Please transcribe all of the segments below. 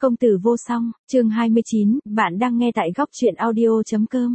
Công tử vô song, chương 29, bạn đang nghe tại góc truyện audio.com.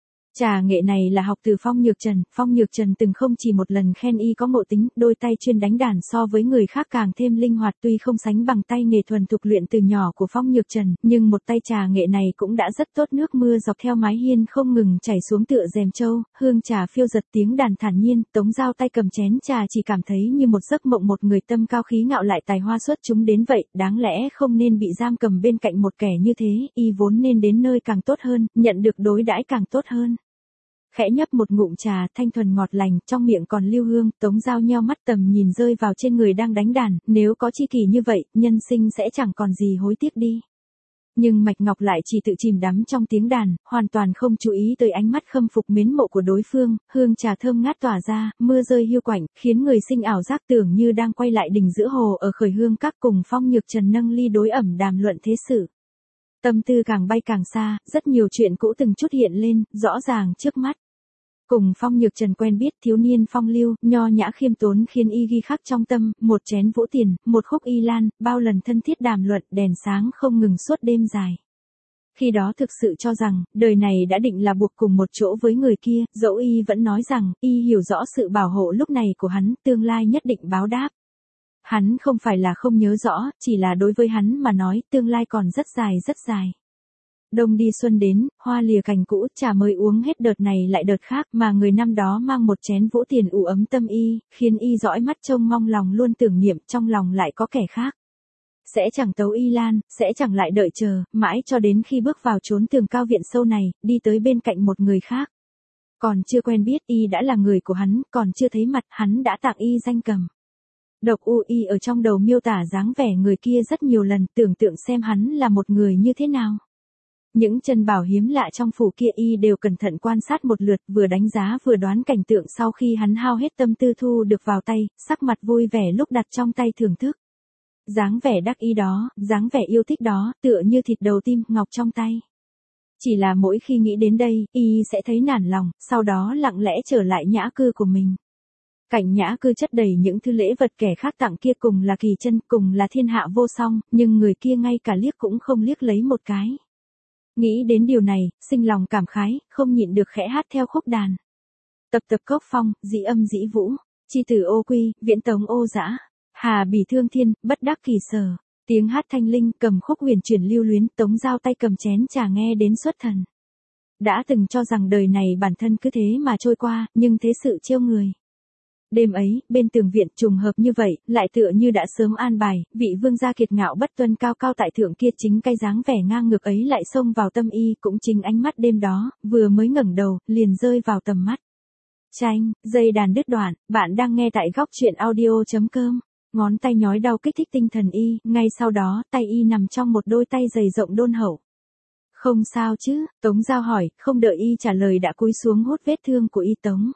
Trà nghệ này là học từ Phong Nhược Trần. Phong Nhược Trần từng không chỉ một lần khen y có ngộ tính, đôi tay chuyên đánh đàn so với người khác càng thêm linh hoạt, tuy không sánh bằng tay nghề thuần thục luyện từ nhỏ của Phong Nhược Trần, nhưng một tay trà nghệ này cũng đã rất tốt. Nước mưa dọc theo mái hiên không ngừng chảy xuống tựa rèm trâu, hương trà phiêu giật, tiếng đàn thản nhiên. Tống Dao tay cầm chén trà chỉ cảm thấy như một giấc mộng, một người tâm cao khí ngạo lại tài hoa xuất chúng đến vậy, đáng lẽ không nên bị giam cầm bên cạnh một kẻ như thế, y vốn nên đến nơi càng tốt hơn, nhận được đối đãi càng tốt hơn. Khẽ nhấp một ngụm trà thanh thuần ngọt lành, trong miệng còn lưu hương. Tống Dao nheo mắt, tầm nhìn rơi vào trên người đang đánh đàn, nếu có tri kỷ như vậy, nhân sinh sẽ chẳng còn gì hối tiếc đi. Nhưng Mạch Ngọc lại chỉ tự chìm đắm trong tiếng đàn, hoàn toàn không chú ý tới ánh mắt khâm phục mến mộ của đối phương. Hương trà thơm ngát tỏa ra, mưa rơi hiu quạnh, khiến người sinh ảo giác tưởng như đang quay lại đỉnh giữa hồ ở Khởi Hương Các, cùng Phong Nhược Trần nâng ly đối ẩm đàm luận thế sự. Tâm tư càng bay càng xa, rất nhiều chuyện cũ từng chút hiện lên, rõ ràng trước mắt. Cùng Phong Nhược Trần quen biết, thiếu niên phong lưu, nho nhã khiêm tốn khiến y ghi khắc trong tâm, một chén vũ tiền, một khúc y lan, bao lần thân thiết đàm luận, đèn sáng không ngừng suốt đêm dài. Khi đó thực sự cho rằng, đời này đã định là buộc cùng một chỗ với người kia, dẫu y vẫn nói rằng, y hiểu rõ sự bảo hộ lúc này của hắn, tương lai nhất định báo đáp. Hắn không phải là không nhớ rõ, chỉ là đối với hắn mà nói, tương lai còn rất dài rất dài. Đông đi xuân đến, hoa lìa cành cũ, trà mới uống hết đợt này lại đợt khác, mà người năm đó mang một chén vũ tiền ủ ấm tâm y, khiến y dõi mắt trông mong, lòng luôn tưởng niệm, trong lòng lại có kẻ khác. Sẽ chẳng tấu y lan, sẽ chẳng lại đợi chờ, mãi cho đến khi bước vào chốn tường cao viện sâu này, đi tới bên cạnh một người khác. Còn chưa quen biết, y đã là người của hắn, còn chưa thấy mặt, hắn đã tặng y danh cầm. Độc U y ở trong đầu miêu tả dáng vẻ người kia rất nhiều lần, tưởng tượng xem hắn là một người như thế nào. Những chân bảo hiếm lạ trong phủ kia y đều cẩn thận quan sát một lượt, vừa đánh giá vừa đoán cảnh tượng sau khi hắn hao hết tâm tư thu được vào tay, sắc mặt vui vẻ lúc đặt trong tay thưởng thức. Dáng vẻ đắc ý đó, dáng vẻ yêu thích đó, tựa như thịt đầu tim ngọc trong tay. Chỉ là mỗi khi nghĩ đến đây, y sẽ thấy nản lòng, sau đó lặng lẽ trở lại nhã cư của mình. Cạnh nhã cư chất đầy những thứ lễ vật kẻ khác tặng kia, cùng là kỳ chân, cùng là thiên hạ vô song, nhưng người kia ngay cả liếc cũng không liếc lấy một cái. Nghĩ đến điều này, sinh lòng cảm khái, không nhịn được khẽ hát theo khúc đàn. Tập tập cốc phong, dĩ âm dĩ vũ, chi tử ô quy, viễn tống ô dã, hà bỉ thương thiên, bất đắc kỳ sở. Tiếng hát thanh linh, cầm khúc huyền chuyển lưu luyến, Tống Dao tay cầm chén trà nghe đến xuất thần. Đã từng cho rằng đời này bản thân cứ thế mà trôi qua, nhưng thế sự trêu người. Đêm ấy, bên tường viện trùng hợp như vậy, lại tựa như đã sớm an bài, vị vương gia kiệt ngạo bất tuân cao cao tại thượng kia, chính cái dáng vẻ ngang ngược ấy lại xông vào tâm y, cũng chính ánh mắt đêm đó, vừa mới ngẩng đầu, liền rơi vào tầm mắt. Chanh, dây đàn đứt đoạn, bạn đang nghe tại góc truyện audio.com. Ngón tay nhói đau kích thích tinh thần y, ngay sau đó, tay y nằm trong một đôi tay dày rộng đôn hậu. Không sao chứ, Tống Dao hỏi, không đợi y trả lời đã cúi xuống hốt vết thương của y. Tống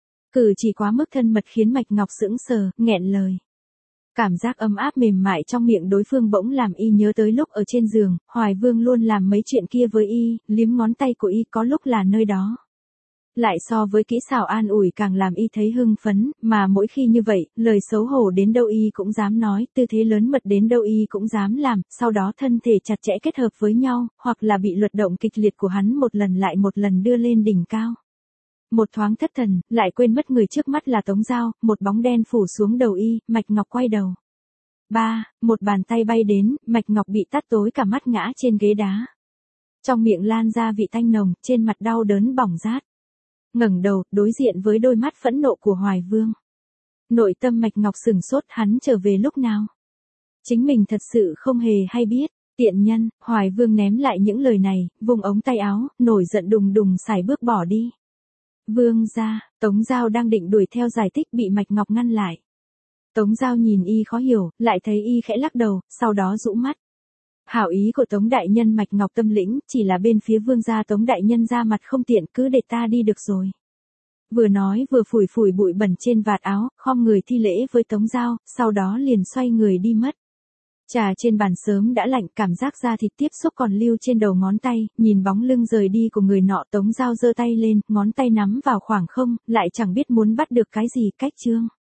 cử chỉ quá mức thân mật khiến Mạch Ngọc sững sờ, nghẹn lời. Cảm giác ấm áp mềm mại trong miệng đối phương bỗng làm y nhớ tới lúc ở trên giường, Hoài Vương luôn làm mấy chuyện kia với y, liếm ngón tay của y có lúc là nơi đó. Lại so với kỹ xảo an ủi càng làm y thấy hưng phấn, mà mỗi khi như vậy, lời xấu hổ đến đâu y cũng dám nói, tư thế lớn mật đến đâu y cũng dám làm, sau đó thân thể chặt chẽ kết hợp với nhau, hoặc là bị luật động kịch liệt của hắn một lần lại một lần đưa lên đỉnh cao. Một thoáng thất thần, lại quên mất người trước mắt là Tống Dao, một bóng đen phủ xuống đầu y, Mạch Ngọc quay đầu. Một bàn tay bay đến, Mạch Ngọc bị tắt tối cả mắt ngã trên ghế đá. Trong miệng lan ra vị tanh nồng, trên mặt đau đớn bỏng rát. Ngẩng đầu, đối diện với đôi mắt phẫn nộ của Hoài Vương. Nội tâm Mạch Ngọc sửng sốt, hắn trở về lúc nào? Chính mình thật sự không hề hay biết. Tiện nhân, Hoài Vương ném lại những lời này, vùng ống tay áo, nổi giận đùng đùng sải bước bỏ đi. Vương gia, Tống Dao đang định đuổi theo giải thích bị Mạch Ngọc ngăn lại. Tống Dao nhìn y khó hiểu, lại thấy y khẽ lắc đầu, sau đó rũ mắt. Hảo ý của Tống đại nhân Mạch Ngọc tâm lĩnh, chỉ là bên phía vương gia Tống đại nhân ra mặt không tiện, cứ để ta đi được rồi. Vừa nói vừa phủi phủi bụi bẩn trên vạt áo, khom người thi lễ với Tống Dao, sau đó liền xoay người đi mất. Trà trên bàn sớm đã lạnh, cảm giác da thịt tiếp xúc còn lưu trên đầu ngón tay, nhìn bóng lưng rời đi của người nọ, Tống Dao giơ tay lên, ngón tay nắm vào khoảng không, lại chẳng biết muốn bắt được cái gì. Cách chương